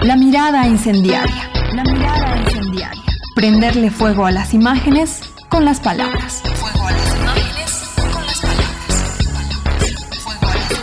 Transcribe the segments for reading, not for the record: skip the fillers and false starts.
La mirada incendiaria. La mirada incendiaria. Prenderle fuego a las imágenes con las palabras. Fuego a las imágenes con las palabras. Fuego a las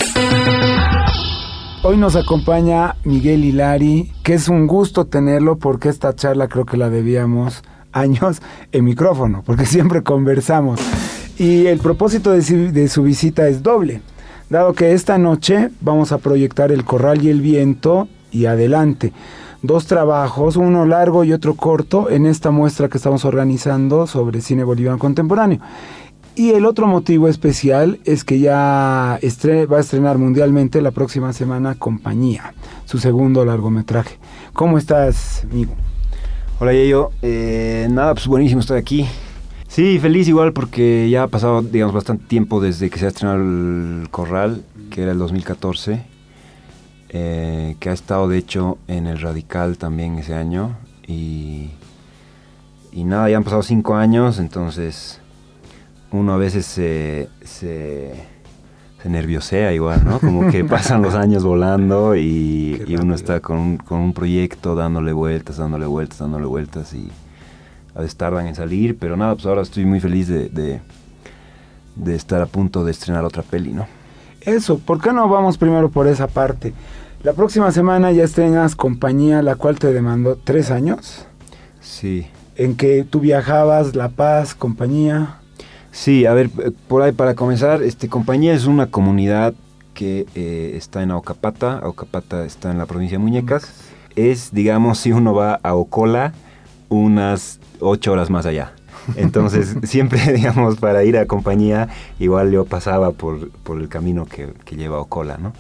imágenes. Hoy nos acompaña Miguel Hilari, que es un gusto tenerlo porque esta charla creo que la debíamos años en micrófono, porque siempre conversamos. Y el propósito de su visita es doble, dado que esta noche vamos a proyectar El Corral y el Viento y Adelante, dos trabajos, uno largo y otro corto, en esta muestra que estamos organizando sobre cine boliviano contemporáneo. Y el otro motivo especial es que ya va a estrenar mundialmente la próxima semana Compañía, su segundo largometraje. ¿Cómo estás, amigo? Hola, Yayo. Nada, pues buenísimo estar aquí. Sí, feliz igual porque ya ha pasado, digamos, bastante tiempo desde que se ha estrenado El Corral, que era el 2014, que ha estado, de hecho, en El Radical también ese año. Y nada, ya han pasado 5 años, entonces uno a veces se nerviosea igual, ¿no? Como que pasan los años volando y uno está con un proyecto dándole vueltas y a veces tardan en salir, pero nada, pues ahora estoy muy feliz de estar a punto de estrenar otra peli, ¿no? Eso, ¿por qué no vamos primero por esa parte? La próxima semana ya estrenas Compañía, la cual te demandó 3 años. Sí. En que tú viajabas, La Paz, Compañía. Sí, a ver, por ahí para comenzar, Compañía es una comunidad que está en Aucapata. Aucapata está en la provincia de Muñecas. Es, digamos, si uno va a Ocola, unas 8 horas más allá. Entonces, siempre, digamos, para ir a Compañía, igual yo pasaba por el camino que lleva a Ocola, ¿no?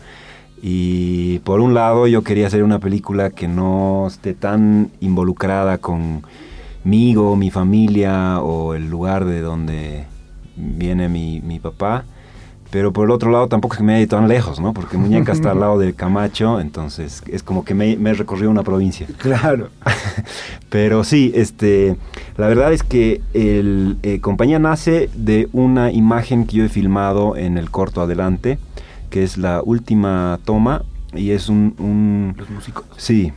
Y por un lado, yo quería hacer una película que no esté tan involucrada conmigo, mi familia o el lugar de donde viene mi papá, pero por el otro lado tampoco es que me haya ido tan lejos, ¿no? Porque Muñeca está al lado del Camacho, entonces es como que me he recorrido una provincia. Claro. Pero sí, la verdad es que Compañía nace de una imagen que yo he filmado en el corto Adelante, que es la última toma, y es ¿Los músicos? Sí,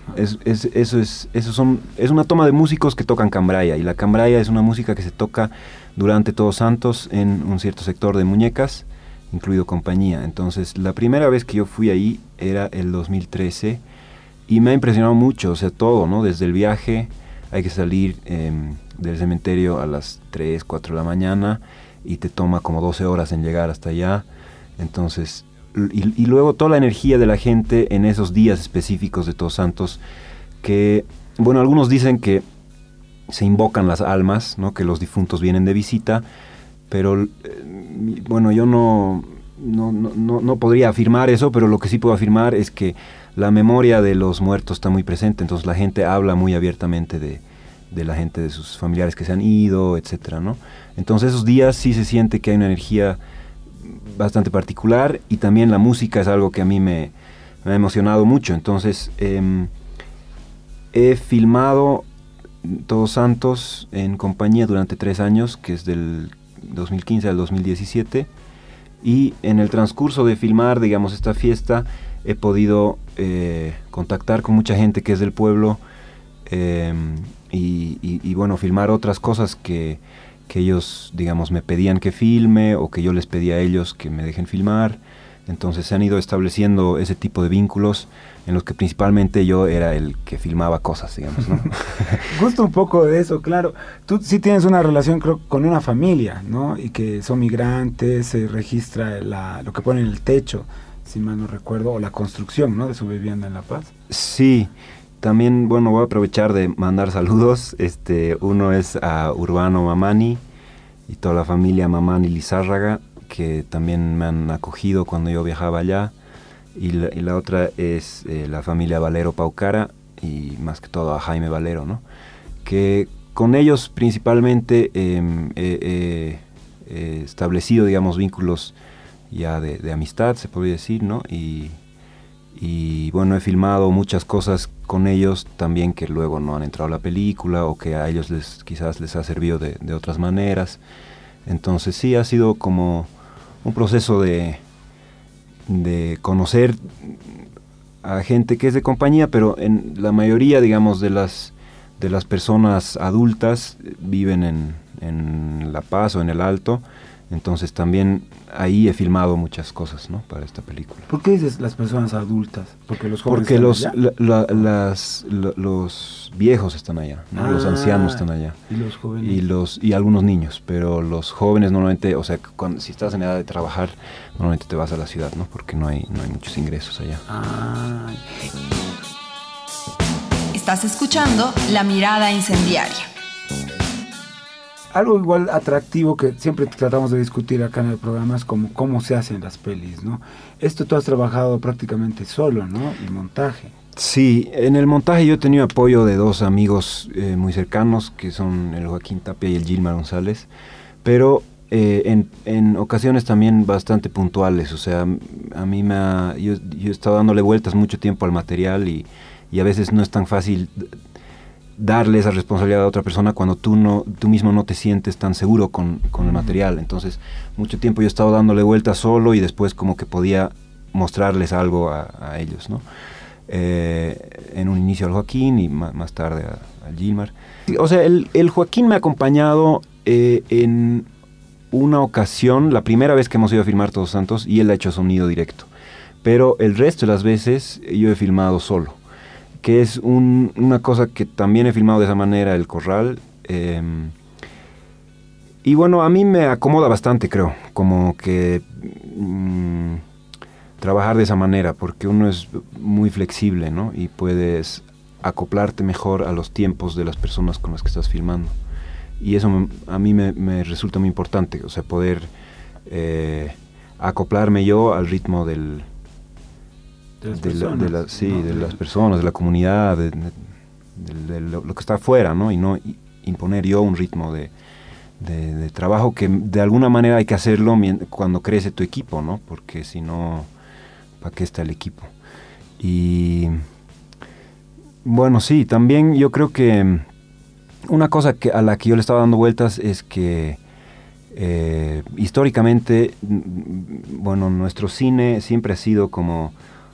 es una toma de músicos que tocan cambraya, y la cambraya es una música que se toca durante Todos Santos en un cierto sector de Muñecas, incluido Compañía. Entonces, la primera vez que yo fui ahí era el 2013, y me ha impresionado mucho, o sea, todo, ¿no? Desde el viaje, hay que salir del cementerio a las 3, 4 de la mañana, y te toma como 12 horas en llegar hasta allá. Entonces, y luego toda la energía de la gente en esos días específicos de Todos Santos, que, bueno, algunos dicen que se invocan las almas, ¿no? Que los difuntos vienen de visita, pero bueno, yo no podría afirmar eso, pero lo que sí puedo afirmar es que la memoria de los muertos está muy presente, entonces la gente habla muy abiertamente de la gente, de sus familiares que se han ido, etcétera, ¿no? Entonces esos días sí se siente que hay una energía bastante particular, y también la música es algo que a mí me ha emocionado mucho. Entonces he filmado Todos Santos en Compañía durante 3 años, que es del 2015 al 2017, y en el transcurso de filmar, digamos, esta fiesta, he podido contactar con mucha gente que es del pueblo, y bueno, filmar otras cosas que ellos, digamos, me pedían que filme, o que yo les pedía a ellos que me dejen filmar. Entonces se han ido estableciendo ese tipo de vínculos en los que principalmente yo era el que filmaba cosas, digamos, ¿no? Gusto un poco de eso, claro. Tú sí tienes una relación, creo, con una familia, ¿no? Y que son migrantes, se registra lo que pone en el techo, si mal no recuerdo, o la construcción, ¿no? De su vivienda en La Paz. Sí. También, bueno, voy a aprovechar de mandar saludos. Uno es a Urbano Mamani y toda la familia Mamani Lizárraga, que también me han acogido cuando yo viajaba allá. Y la otra es la familia Valero Paucara, y más que todo a Jaime Valero, ¿no? Que con ellos principalmente he establecido, digamos, vínculos ya de amistad, se podría decir, ¿no? Y bueno, he filmado muchas cosas con ellos también que luego no han entrado a la película, o que a ellos quizás les ha servido de otras maneras. Entonces sí, ha sido como un proceso de conocer a gente que es de compañía, pero en la mayoría, digamos, de las personas adultas viven en La Paz o en el Alto. Entonces también ahí he filmado muchas cosas, ¿no? Para esta película. ¿Por qué dices las personas adultas? Porque los jóvenes Porque están allá. los viejos están allá, ¿no? Los ancianos están allá. Y los jóvenes. Y algunos niños, pero los jóvenes normalmente, o sea, si estás en edad de trabajar, normalmente te vas a la ciudad, ¿no? Porque no hay muchos ingresos allá. Estás escuchando La Mirada Incendiaria. Algo igual atractivo que siempre tratamos de discutir acá en el programa es como cómo se hacen las pelis, ¿no? Esto tú has trabajado prácticamente solo, ¿no? El montaje. Sí, en el montaje yo he tenido apoyo de dos amigos muy cercanos, que son el Joaquín Tapia y el Gilmar González, pero en ocasiones también bastante puntuales. O sea, a mí yo he estado dándole vueltas mucho tiempo al material y a veces no es tan fácil darle esa responsabilidad a otra persona cuando tú mismo no te sientes tan seguro con el material. Entonces, mucho tiempo yo he estado dándole vueltas solo y después como que podía mostrarles algo a ellos, ¿no? En un inicio al Joaquín y más tarde al Gilmar. O sea, el Joaquín me ha acompañado en una ocasión, la primera vez que hemos ido a filmar Todos Santos, y él ha hecho sonido directo. Pero el resto de las veces yo he filmado solo, que es una cosa que también he filmado de esa manera, El Corral. Y bueno, a mí me acomoda bastante, creo, como que trabajar de esa manera, porque uno es muy flexible, ¿no? Y puedes acoplarte mejor a los tiempos de las personas con las que estás filmando. Y eso a mí me resulta muy importante, o sea, poder acoplarme yo al ritmo de las personas, de la comunidad, de lo que está afuera, ¿no? Y no imponer yo un ritmo de trabajo que de alguna manera hay que hacerlo cuando crece tu equipo, ¿no? Porque si no, ¿para qué está el equipo? Y bueno, sí, también yo creo que una cosa a la que yo le estaba dando vueltas es que históricamente, bueno, nuestro cine siempre ha sido como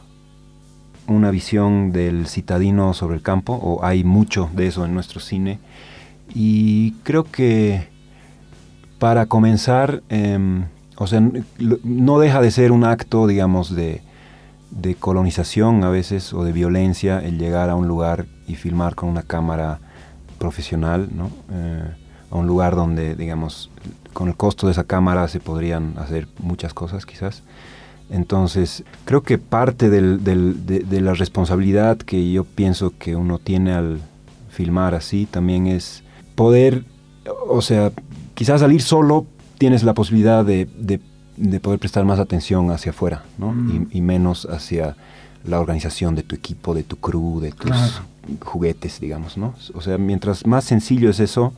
una visión del citadino sobre el campo, o hay mucho de eso en nuestro cine, y creo que para comenzar, o sea, no deja de ser un acto, digamos, de colonización a veces, o de violencia, el llegar a un lugar y filmar con una cámara profesional, ¿no? A un lugar donde, digamos, con el costo de esa cámara se podrían hacer muchas cosas quizás. Entonces, creo que parte de la responsabilidad que yo pienso que uno tiene al filmar así también es poder, o sea, quizás salir solo tienes la posibilidad de poder prestar más atención hacia afuera, ¿no? Y menos hacia la organización de tu equipo, de tu crew, de tus juguetes, digamos, ¿no? O sea, mientras más sencillo es eso,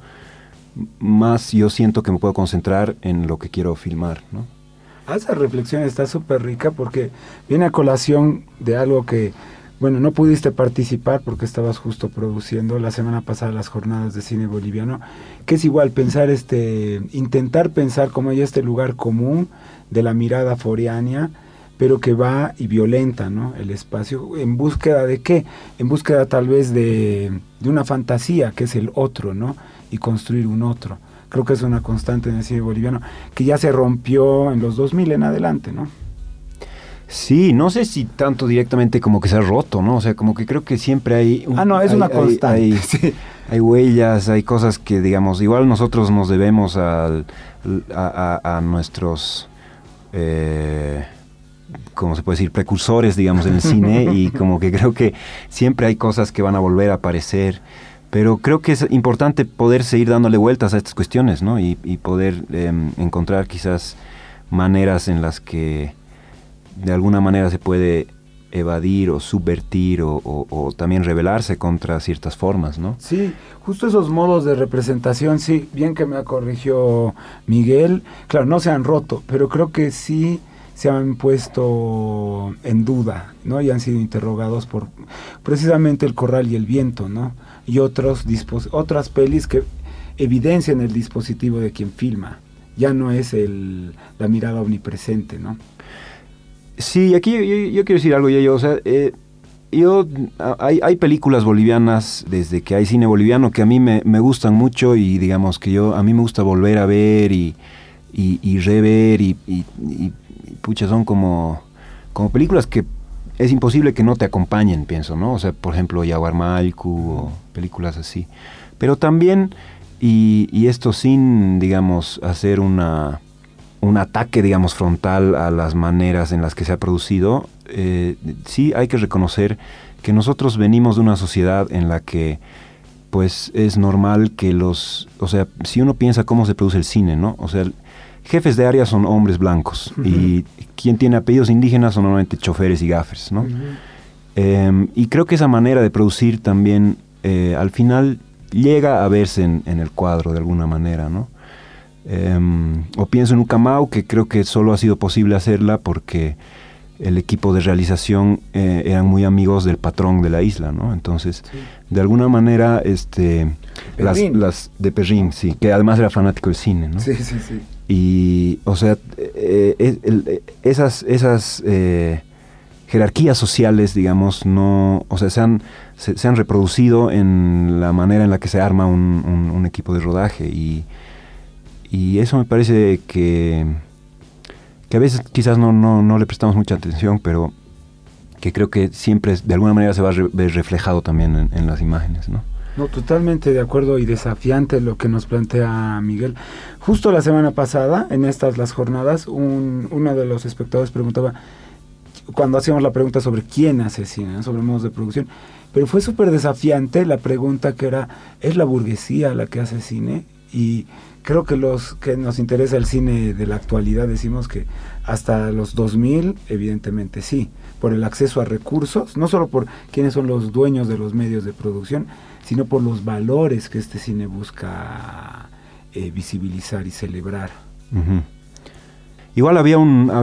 más yo siento que me puedo concentrar en lo que quiero filmar, ¿no? Esa reflexión está súper rica porque viene a colación de algo que, bueno, no pudiste participar porque estabas justo produciendo la semana pasada las jornadas de cine boliviano, que es igual pensar intentar pensar como hay este lugar común de la mirada foránea, pero que va y violenta, ¿no? El espacio, ¿en búsqueda de qué? En búsqueda tal vez de una fantasía que es el otro, ¿no? Y construir un otro. Creo que es una constante en el cine boliviano que ya se rompió en los 2000 en adelante, ¿no? Sí, no sé si tanto directamente como que se ha roto, ¿no? O sea, como que creo que siempre hay... es una constante. Sí. Hay huellas, hay cosas que, digamos, igual nosotros nos debemos a nuestros... ¿cómo se puede decir? Precursores, digamos, en el cine, y como que creo que siempre hay cosas que van a volver a aparecer. Pero creo que es importante poder seguir dándole vueltas a estas cuestiones, ¿no? Y poder encontrar quizás maneras en las que de alguna manera se puede evadir o subvertir o también rebelarse contra ciertas formas, ¿no? Sí, justo esos modos de representación, sí, bien que me corrigió Miguel, claro, no se han roto, pero creo que sí se han puesto en duda, ¿no? Y han sido interrogados por precisamente El Corral y El Viento, ¿no? Y otras pelis que evidencian el dispositivo de quien filma. Ya no es la mirada omnipresente, ¿no? Sí, aquí yo quiero decir algo, o sea, hay películas bolivianas, desde que hay cine boliviano, que a mí me gustan mucho y digamos que a mí me gusta volver a ver y rever y pucha, son como películas que es imposible que no te acompañen, pienso, ¿no? O sea, por ejemplo, Yaguarmalcu o películas así. Pero también, y esto sin, digamos, hacer un ataque, digamos, frontal a las maneras en las que se ha producido, sí hay que reconocer que nosotros venimos de una sociedad en la que, pues, es normal que o sea, si uno piensa cómo se produce el cine, ¿no? O sea, jefes de área son hombres blancos, uh-huh, y quien tiene apellidos indígenas son normalmente choferes y gaffers, ¿no? Uh-huh. Y creo que esa manera de producir también, al final, llega a verse en el cuadro de alguna manera, ¿no? O pienso en Ucamau, que creo que solo ha sido posible hacerla porque el equipo de realización eran muy amigos del patrón de la isla, ¿no? Entonces, sí, de alguna manera, las de Perrin, sí, que además era fanático del cine, ¿no? Sí, sí, sí. Y, o sea, esas jerarquías sociales, digamos, no, o sea, se han reproducido en la manera en la que se arma un equipo de rodaje y eso me parece que a veces quizás no le prestamos mucha atención, pero que creo que siempre de alguna manera se va a ver reflejado también en las imágenes, ¿no? No, totalmente de acuerdo y desafiante lo que nos plantea Miguel. Justo la semana pasada, en las jornadas, uno de los espectadores preguntaba, cuando hacíamos la pregunta sobre quién hace cine, ¿no?, sobre modos de producción, pero fue súper desafiante la pregunta que era, ¿es la burguesía la que hace cine? Y creo que los que nos interesa el cine de la actualidad decimos que hasta los 2000, evidentemente sí, por el acceso a recursos, no solo por quiénes son los dueños de los medios de producción, sino por los valores que este cine busca visibilizar y celebrar. Uh-huh. Igual he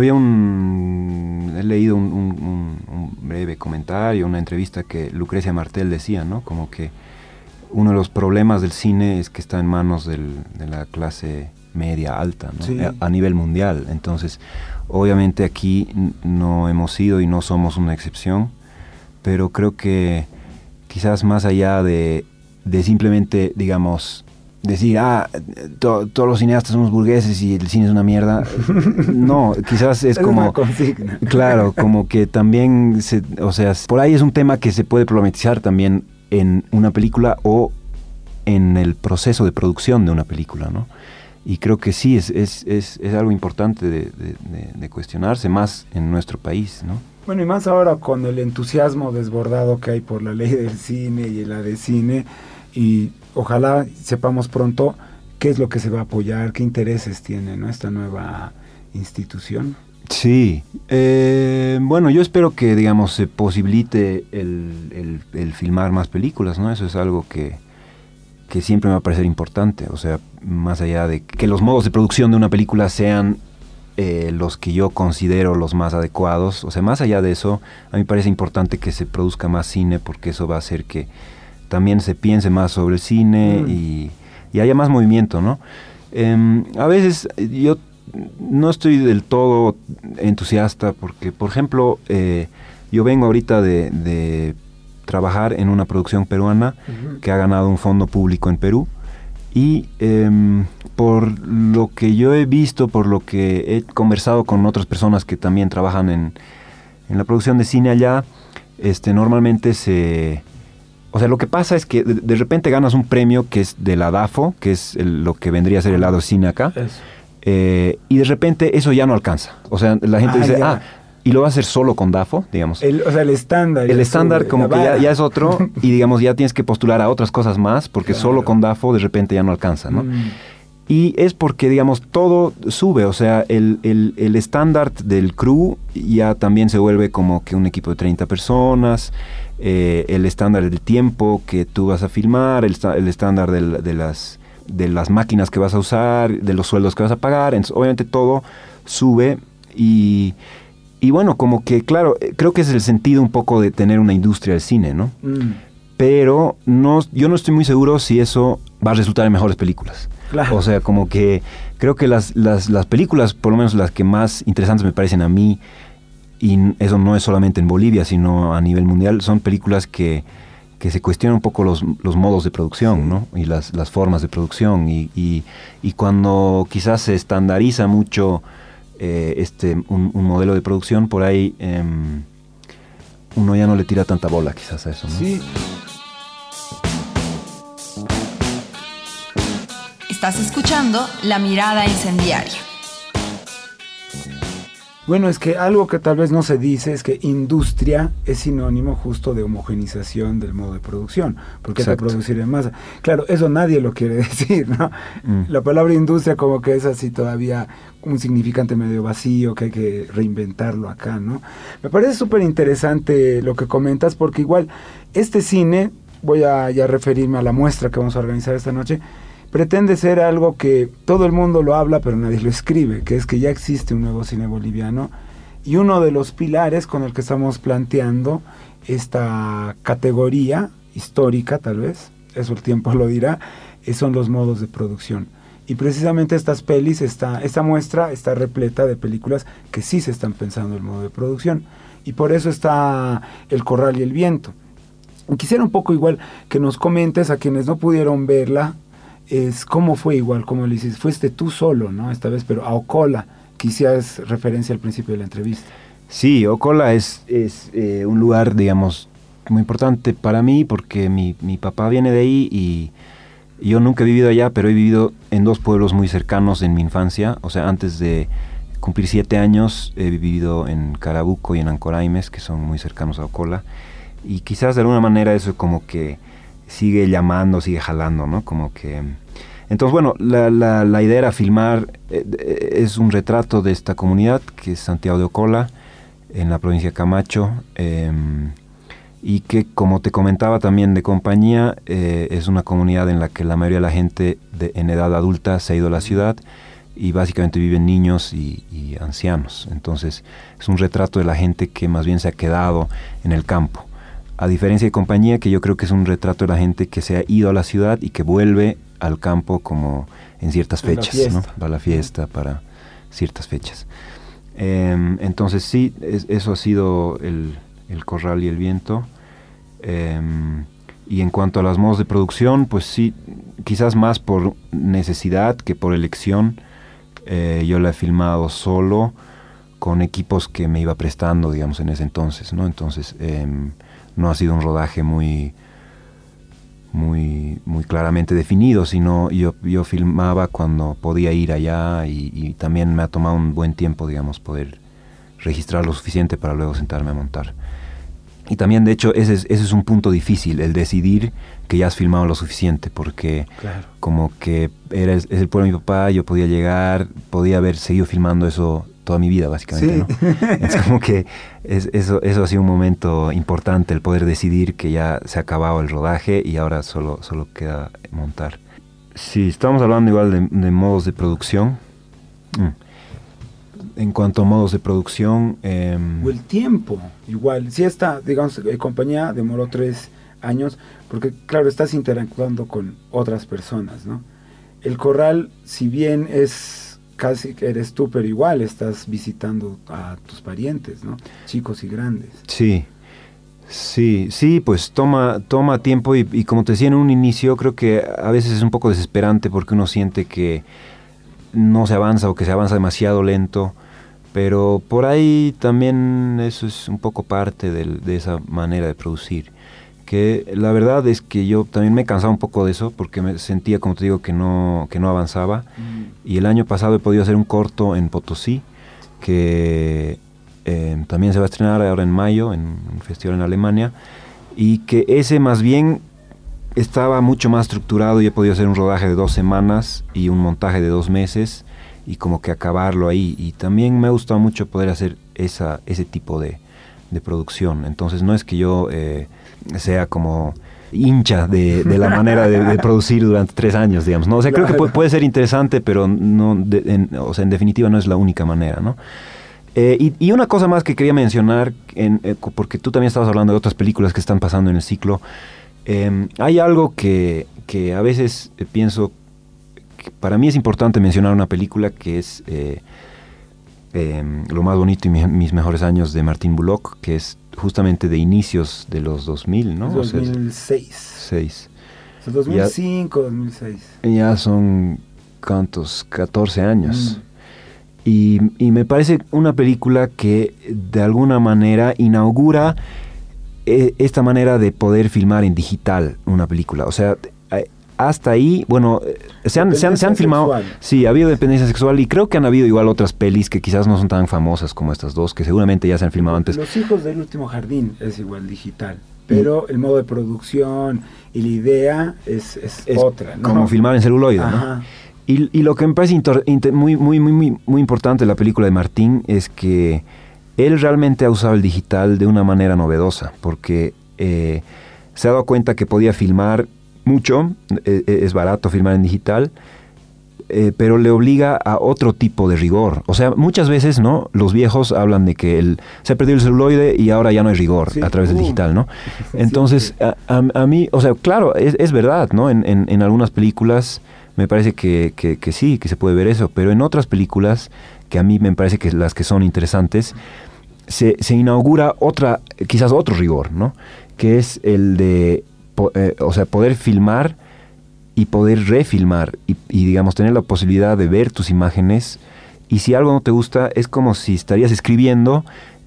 leído un breve comentario, una entrevista que Lucrecia Martel decía, ¿no? Como que uno de los problemas del cine es que está en manos de la clase media alta, ¿no? Sí. A nivel mundial. Entonces, obviamente aquí no hemos sido y no somos una excepción, pero creo que quizás más allá de simplemente, digamos, decir, todos los cineastas somos burgueses y el cine es una mierda, no, quizás es como... una consigna. Claro, como que también, o sea, por ahí es un tema que se puede problematizar también en una película o en el proceso de producción de una película, ¿no? Y creo que sí, es algo importante de cuestionarse más en nuestro país, ¿no? Bueno, y más ahora con el entusiasmo desbordado que hay por la ley del cine y la de cine, y ojalá sepamos pronto qué es lo que se va a apoyar, qué intereses tiene, ¿no?, esta nueva institución. Sí, bueno, yo espero que, digamos, se posibilite el filmar más películas, ¿no? Eso es algo que siempre me va a parecer importante, o sea, más allá de que los modos de producción de una película sean los que yo considero los más adecuados, o sea, más allá de eso, a mí me parece importante que se produzca más cine, porque eso va a hacer que también se piense más sobre el cine y haya más movimiento, ¿no? A veces yo no estoy del todo entusiasta porque, por ejemplo, yo vengo ahorita de trabajar en una producción peruana que ha ganado un fondo público en Perú y por lo que yo he visto, por lo que he conversado con otras personas que también trabajan en la producción de cine allá, normalmente o sea, lo que pasa es que de repente ganas un premio que es de la DAFO, que es lo que vendría a ser el lado cine acá, y de repente eso ya no alcanza. O sea, la gente dice, y lo va a hacer solo con DAFO, digamos. O sea, el estándar. El estándar como que ya es otro, y digamos, ya tienes que postular a otras cosas más, porque solo con DAFO de repente ya no alcanza, ¿no? Y es porque, digamos, todo sube, o sea, el estándar del crew ya también se vuelve como que un equipo de 30 personas, el estándar del tiempo que tú vas a filmar, el estándar de las máquinas que vas a usar, de los sueldos que vas a pagar, entonces, obviamente todo sube y bueno, como que, claro, creo que es el sentido un poco de tener una industria del cine, ¿no? Pero yo no estoy muy seguro si eso va a resultar en mejores películas. Claro. O sea, como que creo que las películas, por lo menos las que más interesantes me parecen a mí, y eso no es solamente en Bolivia, sino a nivel mundial, son películas que se cuestionan un poco los modos de producción, ¿no? Y las formas de producción, y cuando quizás se estandariza mucho un modelo de producción, por ahí uno ya no le tira tanta bola quizás a eso, ¿no? Sí. Estás escuchando La Mirada Incendiaria. Bueno, es que algo que tal vez no se dice es que industria es sinónimo justo de homogenización del modo de producción, porque hay que producir en masa. Claro, eso nadie lo quiere decir, ¿no? La palabra industria como que es así todavía un significante medio vacío, que hay que reinventarlo acá, ¿no? Me parece súper interesante lo que comentas, porque igual este cine, voy a ya referirme a la muestra que vamos a organizar esta noche, pretende ser algo que todo el mundo lo habla, pero nadie lo escribe, que es que ya existe un nuevo cine boliviano, y uno de los pilares con el que estamos planteando esta categoría histórica, tal vez, eso el tiempo lo dirá, son los modos de producción. Y precisamente estas pelis, esta muestra está repleta de películas que sí se están pensando en el modo de producción, y por eso está El Corral y el Viento. Y quisiera un poco igual que nos comentes a quienes no pudieron verla, es cómo fue igual, cómo lo hiciste. Fuiste tú solo, ¿no? Esta vez, pero a Ocola, que hicías referencia al principio de la entrevista. Sí, Ocola es un lugar, digamos, muy importante para mí, porque mi papá viene de ahí, y yo nunca he vivido allá, pero he vivido en dos pueblos muy cercanos en mi infancia. O sea, antes de cumplir 7 años he vivido en Carabuco y en Ancoraimes, que son muy cercanos a Ocola, y quizás de alguna manera eso como que sigue llamando, sigue jalando, ¿no? Como que... Entonces, bueno, la idea era filmar, es un retrato de esta comunidad, que es Santiago de Ocola, en la provincia de Camacho, y que, como te comentaba también de compañía, es una comunidad en la que la mayoría de la gente en edad adulta se ha ido a la ciudad, y básicamente viven niños y ancianos. Entonces, es un retrato de la gente que más bien se ha quedado en el campo. A diferencia de compañía, que yo creo que es un retrato de la gente que se ha ido a la ciudad y que vuelve al campo como en ciertas fechas, ¿no? Para la fiesta, para ciertas fechas. Entonces sí, eso ha sido el Corral y el Viento. Y en cuanto a los modos de producción, pues sí, quizás más por necesidad que por elección. Yo la he filmado solo, con equipos que me iba prestando, digamos, en ese entonces, ¿no? Entonces... no ha sido un rodaje muy claramente definido, sino yo filmaba cuando podía ir allá, y también me ha tomado un buen tiempo, digamos, poder registrar lo suficiente para luego sentarme a montar. Y también, de hecho, ese es un punto difícil, el decidir que ya has filmado lo suficiente, porque claro, como que es el pueblo de mi papá, yo podía llegar, podía haber seguido filmando eso toda mi vida, básicamente, sí, ¿no? Es como que eso ha sido un momento importante, el poder decidir que ya se ha acabado el rodaje y ahora solo queda montar. Sí, estamos hablando igual de modos de producción. En cuanto a modos de producción... O el tiempo, igual. Si esta, digamos, compañía demoró 3 años, porque claro, estás interactuando con otras personas, ¿no? El Corral, si bien es... casi eres tú, pero igual estás visitando a tus parientes, ¿no? Chicos y grandes. Sí, pues toma tiempo, y como te decía en un inicio, creo que a veces es un poco desesperante porque uno siente que no se avanza o que se avanza demasiado lento, pero por ahí también eso es un poco parte de esa manera de producir. Que la verdad es que yo también me he cansado un poco de eso, porque me sentía, como te digo, que no avanzaba. Y el año pasado he podido hacer un corto en Potosí, que también se va a estrenar ahora en mayo, en un festival en Alemania, y que ese más bien estaba mucho más estructurado, y he podido hacer un rodaje de 2 semanas y un montaje de 2 meses, y como que acabarlo ahí. Y también me ha gustado mucho poder hacer ese tipo de producción. Entonces no es que yo... sea como hincha de la manera de producir durante 3 años, digamos, ¿no? O sea, creo que puede ser interesante, pero no, en definitiva no es la única manera, ¿no? Y una cosa más que quería mencionar, porque tú también estabas hablando de otras películas que están pasando en el ciclo, hay algo que a veces pienso que para mí es importante mencionar, una película que es Lo más bonito y mis mejores años de Martín Bullock, que es justamente de inicios de los 2000, ¿no? 2006. O sea, 2005, 2006. Ya son, ¿cuántos? 14 años. Y me parece una película que de alguna manera inaugura esta manera de poder filmar en digital una película. O sea, hasta ahí, bueno, se han filmado... Sí, ha habido dependencia sexual y creo que han habido igual otras pelis que quizás no son tan famosas como estas dos, que seguramente ya se han filmado antes. Los hijos del último jardín es igual digital, pero el modo de producción y la idea es otra, ¿no? Como filmar en celuloide, ¿no? Y lo que me parece muy importante de la película de Martín es que él realmente ha usado el digital de una manera novedosa, porque se ha dado cuenta que podía filmar mucho, es barato filmar en digital, pero le obliga a otro tipo de rigor. O sea, muchas veces, ¿no? Los viejos hablan de que se ha perdido el celuloide y ahora ya no hay rigor a través del digital, ¿no? Entonces, a mí, o sea, claro, es verdad, ¿no? En algunas películas me parece que sí, que se puede ver eso, pero en otras películas, que a mí me parece que las que son interesantes, se inaugura quizás otro rigor, ¿no? Que es el de o sea, poder filmar y poder refilmar y digamos tener la posibilidad de ver tus imágenes, y si algo no te gusta es como si estarías escribiendo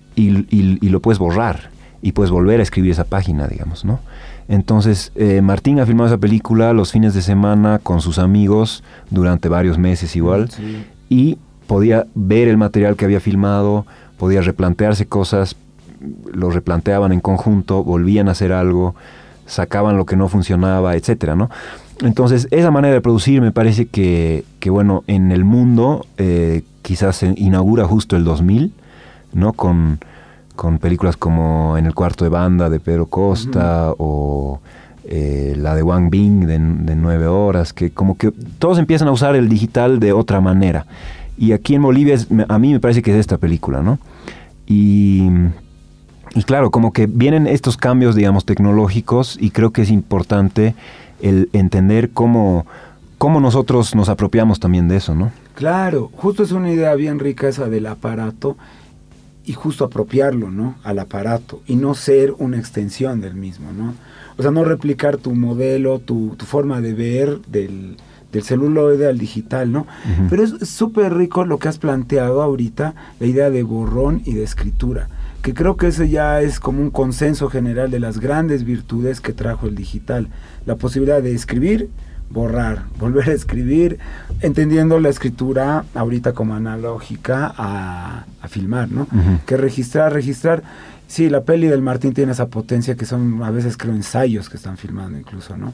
y lo puedes borrar y puedes volver a escribir esa página, digamos, ¿no? Entonces Martín ha filmado esa película los fines de semana con sus amigos durante varios meses igual, y podía ver el material que había filmado, podía replantearse cosas, lo replanteaban en conjunto, volvían a hacer algo, sacaban lo que no funcionaba, etcétera, ¿no? Entonces, esa manera de producir me parece que bueno, en el mundo quizás se inaugura justo el 2000, ¿no? Con películas como En el cuarto de banda de Pedro Costa, o la de Wang Bing de 9 horas, que como que todos empiezan a usar el digital de otra manera. Y aquí en Bolivia, a mí me parece que es esta película, ¿no? Y claro, como que vienen estos cambios, digamos, tecnológicos, y creo que es importante el entender cómo nosotros nos apropiamos también de eso, ¿no? Claro, justo es una idea bien rica esa del aparato, y justo apropiarlo, ¿no? Al aparato, y no ser una extensión del mismo, ¿no? O sea, no replicar tu modelo, tu forma de ver del celuloide al digital, ¿no? Pero es súper rico lo que has planteado ahorita, la idea de borrón y de escritura, que creo que eso ya es como un consenso general de las grandes virtudes que trajo el digital. La posibilidad de escribir, borrar, volver a escribir, entendiendo la escritura ahorita como analógica a filmar, ¿no? Que registrar. Sí, la peli del Martín tiene esa potencia, que son a veces, creo, ensayos que están filmando incluso, ¿no?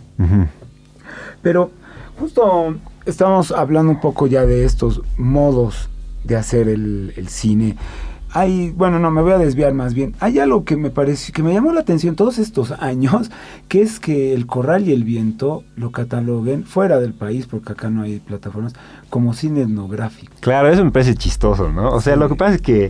Pero justo estamos hablando un poco ya de estos modos de hacer el cine. Bueno, no, me voy a desviar más bien. Hay algo que me pareció, que me llamó la atención todos estos años, que es que El Corral y el Viento lo cataloguen fuera del país, porque acá no hay plataformas, como cine etnográfico. Claro, eso me parece chistoso, ¿no? O sea, lo que pasa es que,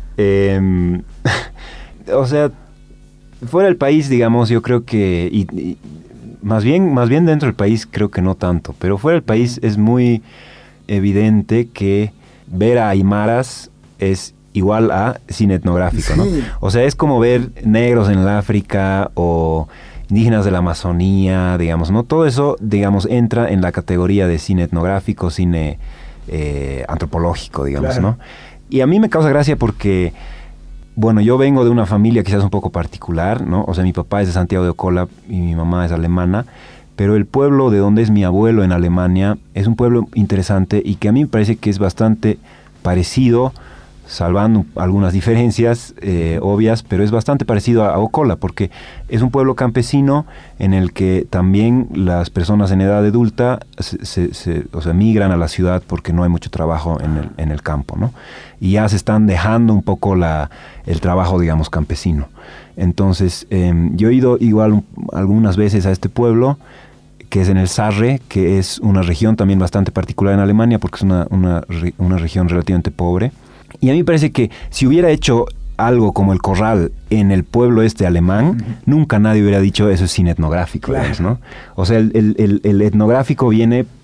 o sea, fuera del país, digamos, yo creo que, y más bien dentro del país creo que no tanto, pero fuera del país es muy evidente que ver a aymaras es igual a cine etnográfico, ¿no? O sea, es como ver negros en el África o indígenas de la Amazonía, digamos, ¿no? Todo eso, digamos, entra en la categoría de cine etnográfico, cine antropológico, digamos, ¿no? Y a mí me causa gracia porque, bueno, yo vengo de una familia quizás un poco particular, ¿no? O sea, mi papá es de Santiago de Ocola y mi mamá es alemana, pero el pueblo de donde es mi abuelo en Alemania es un pueblo interesante y que a mí me parece que es bastante parecido, salvando algunas diferencias obvias, pero es bastante parecido a Ocola, porque es un pueblo campesino en el que también las personas en edad adulta o sea, migran a la ciudad porque no hay mucho trabajo en el campo, ¿no? Y ya se están dejando un poco el trabajo, digamos, campesino. Entonces, yo he ido igual algunas veces a este pueblo, que es en el Sarre, que es una región también bastante particular en Alemania, porque es una región relativamente pobre. Y a mí me parece que si hubiera hecho algo como El Corral en el pueblo alemán, nunca nadie hubiera dicho eso es cine etnográfico, digamos, ¿no? O sea, el etnográfico viene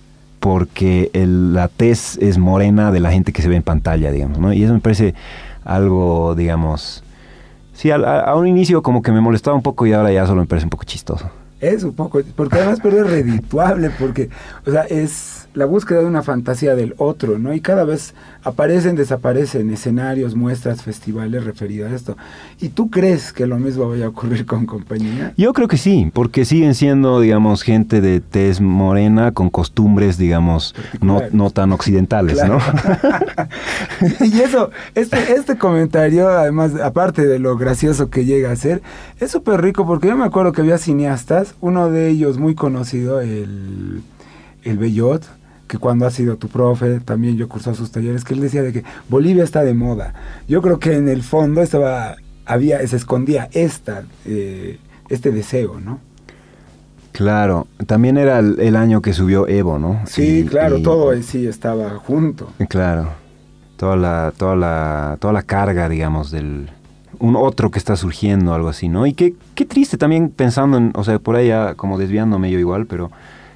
porque la tez es morena de la gente que se ve en pantalla, digamos, ¿no? Y eso me parece algo, digamos... Sí, a un inicio como que me molestaba un poco y ahora ya solo me parece un poco chistoso. Es un poco, porque además pero es redituable, porque, o sea, es la búsqueda de una fantasía del otro, ¿no? Y cada vez desaparecen escenarios, muestras, festivales referidos a esto. ¿Y tú crees que lo mismo vaya a ocurrir con Compañía? Yo creo que sí, porque siguen siendo, digamos, gente de tez morena con costumbres, digamos, no tan occidentales, claro. ¿No? Y eso, este comentario, además, aparte de lo gracioso que llega a ser, es súper rico, porque yo me acuerdo que había cineastas, uno de ellos muy conocido, el Bellot, que cuando ha sido tu profe, también yo cursé sus talleres, que él decía de que Bolivia está de moda. Yo creo que en el fondo se escondía este deseo, ¿no? Claro, también era el año que subió Evo, ¿no? Sí, claro, todo sí estaba junto. Claro, toda la carga, digamos, un otro que está surgiendo, algo así, ¿no? Y qué triste también pensando en, o sea, por ahí ya como desviándome yo igual, pero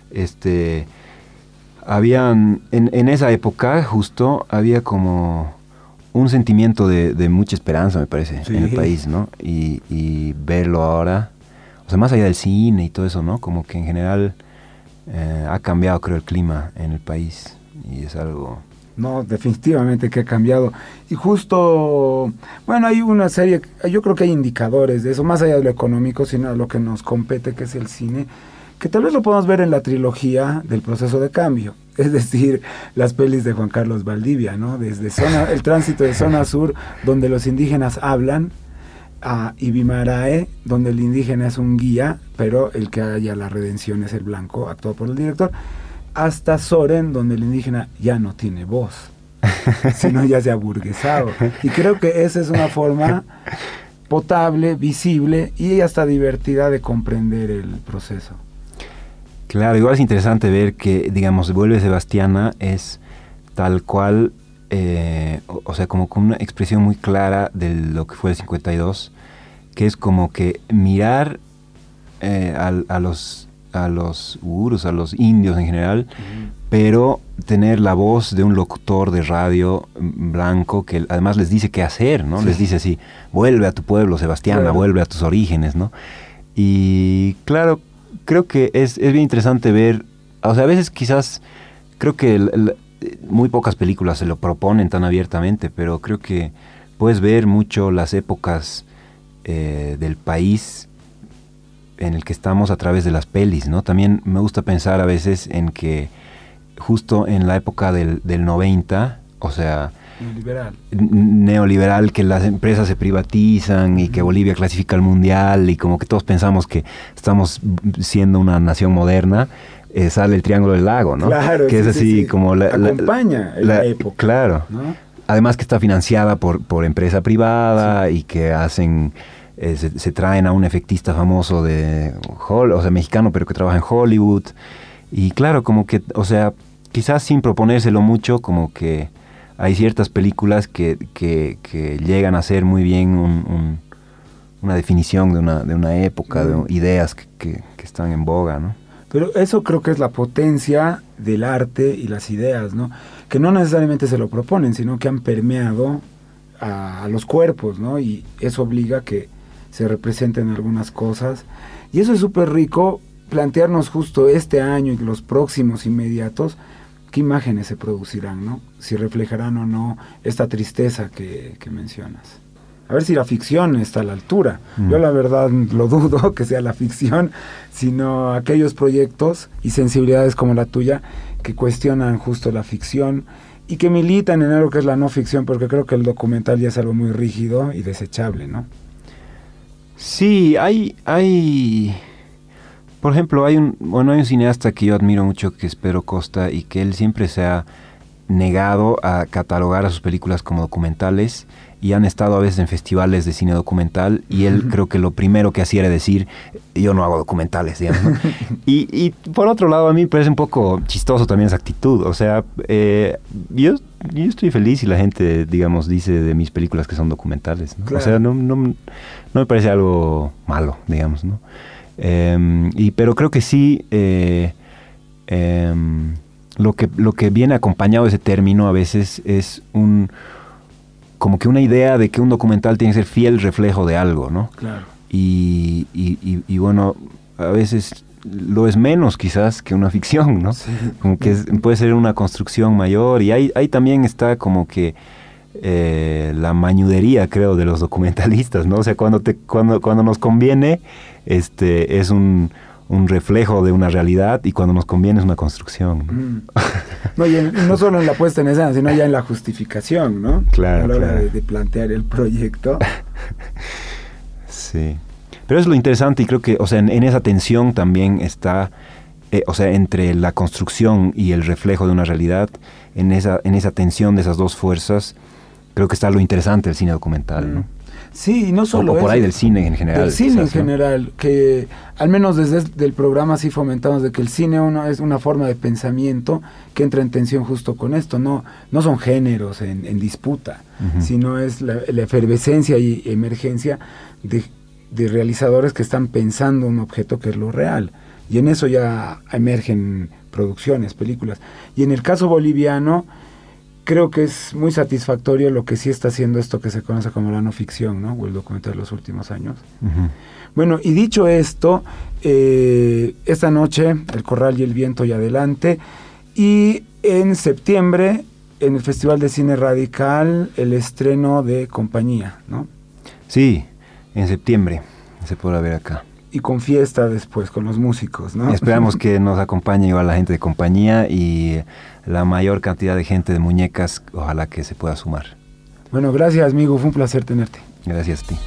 habían, en esa época justo, había como un sentimiento de mucha esperanza, me parece, sí, en el país, ¿no? Y verlo ahora, o sea, más allá del cine y todo eso, ¿no? Como que en general ha cambiado, creo, el clima en el país y es algo... No, definitivamente que ha cambiado. Y justo, bueno, hay una serie, yo creo que hay indicadores de eso, más allá de lo económico, sino de lo que nos compete, que es el cine, que tal vez lo podemos ver en la trilogía del proceso de cambio, es decir, las pelis de Juan Carlos Valdivia, ¿no? Desde el tránsito de zona sur, donde los indígenas hablan, a Ibimarae, donde el indígena es un guía, pero el que haya la redención es el blanco, actuado por el director, hasta Soren, donde el indígena ya no tiene voz, sino ya se ha burguesado. Y creo que esa es una forma potable, visible y hasta divertida de comprender el proceso. Claro, igual es interesante ver que, digamos, Vuelve Sebastiana es tal cual, o sea, como con una expresión muy clara de lo que fue el 52, que es como que mirar a los urus, a los indios en general, pero tener la voz de un locutor de radio blanco que además les dice qué hacer, ¿no? Sí. Les dice así, vuelve a tu pueblo, Sebastiana, claro. Vuelve a tus orígenes, ¿no? Y claro, creo que es bien interesante ver, o sea, a veces quizás, creo que muy pocas películas se lo proponen tan abiertamente, pero creo que puedes ver mucho las épocas del país en el que estamos a través de las pelis, ¿no? También me gusta pensar a veces en que justo en la época del 90, o sea... Neoliberal, que las empresas se privatizan y que Bolivia clasifica al mundial y como que todos pensamos que estamos siendo una nación moderna, sale el Triángulo del Lago, ¿no? Claro, que sí, es así, sí. Como acompaña la época. Claro, ¿no? Además que está financiada por empresa privada, sí. Y que hacen... se traen a un efectista famoso o sea, mexicano, pero que trabaja en Hollywood. Y claro, como que, o sea, quizás sin proponérselo mucho, como que hay ciertas películas que llegan a ser muy bien una definición de una época, de ideas que están en boga, ¿no? Pero eso creo que es la potencia del arte y las ideas, ¿no? Que no necesariamente se lo proponen, sino que han permeado a los cuerpos, ¿no? Y eso obliga a que se representen algunas cosas. Y eso es súper rico, plantearnos justo este año y los próximos inmediatos, qué imágenes se producirán, ¿no? Si reflejarán o no esta tristeza que mencionas. A ver si la ficción está a la altura. Yo la verdad lo dudo que sea la ficción, sino aquellos proyectos y sensibilidades como la tuya que cuestionan justo la ficción y que militan en algo que es la no ficción, porque creo que el documental ya es algo muy rígido y desechable, ¿no? Sí, hay por ejemplo, hay un cineasta que yo admiro mucho, que es Pedro Costa, y que él siempre se ha negado a catalogar a sus películas como documentales, y han estado a veces en festivales de cine documental, y él creo que lo primero que hacía era decir, yo no hago documentales, digamos, ¿no? y por otro lado, a mí me parece un poco chistoso también esa actitud, o sea, yo estoy feliz si la gente, digamos, dice de mis películas que son documentales, ¿no? Claro. O sea, no me parece algo malo, digamos, ¿no? Pero creo que sí, lo que viene acompañado de ese término a veces es como que una idea de que un documental tiene que ser fiel reflejo de algo, ¿no? Claro. Y bueno, a veces lo es menos quizás que una ficción, ¿no? Sí. Como que puede ser una construcción mayor, y ahí también está como que la mañudería, creo, de los documentalistas, ¿no? O sea, cuando nos conviene, es un reflejo de una realidad, y cuando nos conviene es una construcción, ¿no? No, y no solo en la puesta en escena, sino ya en la justificación, ¿no? Claro, a la hora claro. de plantear el proyecto. Sí. Pero es lo interesante, y creo que, o sea, en esa tensión también está, o sea, entre la construcción y el reflejo de una realidad, en esa tensión de esas dos fuerzas, creo que está lo interesante del cine documental, ¿no? Sí, y no solo o por eso, ahí del cine en general. del cine quizás, en ¿no? general, que al menos desde el programa sí fomentamos de que el cine es una forma de pensamiento que entra en tensión justo con esto. No son géneros en disputa, Uh-huh. sino es la efervescencia y emergencia de realizadores que están pensando un objeto que es lo real, y en eso ya emergen producciones, películas. Y en el caso boliviano creo que es muy satisfactorio lo que sí está haciendo esto que se conoce como la no ficción, ¿no? O el documental de los últimos años. Uh-huh. Bueno, y dicho esto, esta noche El Corral y el Viento y adelante, y en septiembre en el Festival de Cine Radical el estreno de Compañía, ¿no? Sí, en septiembre se podrá ver acá. Y con fiesta después, con los músicos, ¿no? Esperamos que nos acompañe igual la gente de Compañía, y la mayor cantidad de gente de Muñecas, ojalá que se pueda sumar. Bueno, gracias, amigo, fue un placer tenerte. Gracias a ti.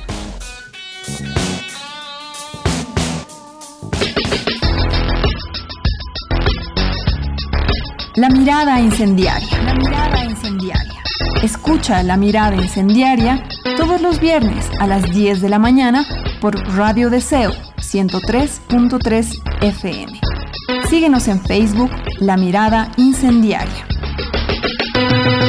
La mirada incendiaria. La mirada incendiaria. Escucha La Mirada Incendiaria todos los viernes a las 10 de la mañana por Radio Deseo 103.3 FM. Síguenos en Facebook, La Mirada Incendiaria.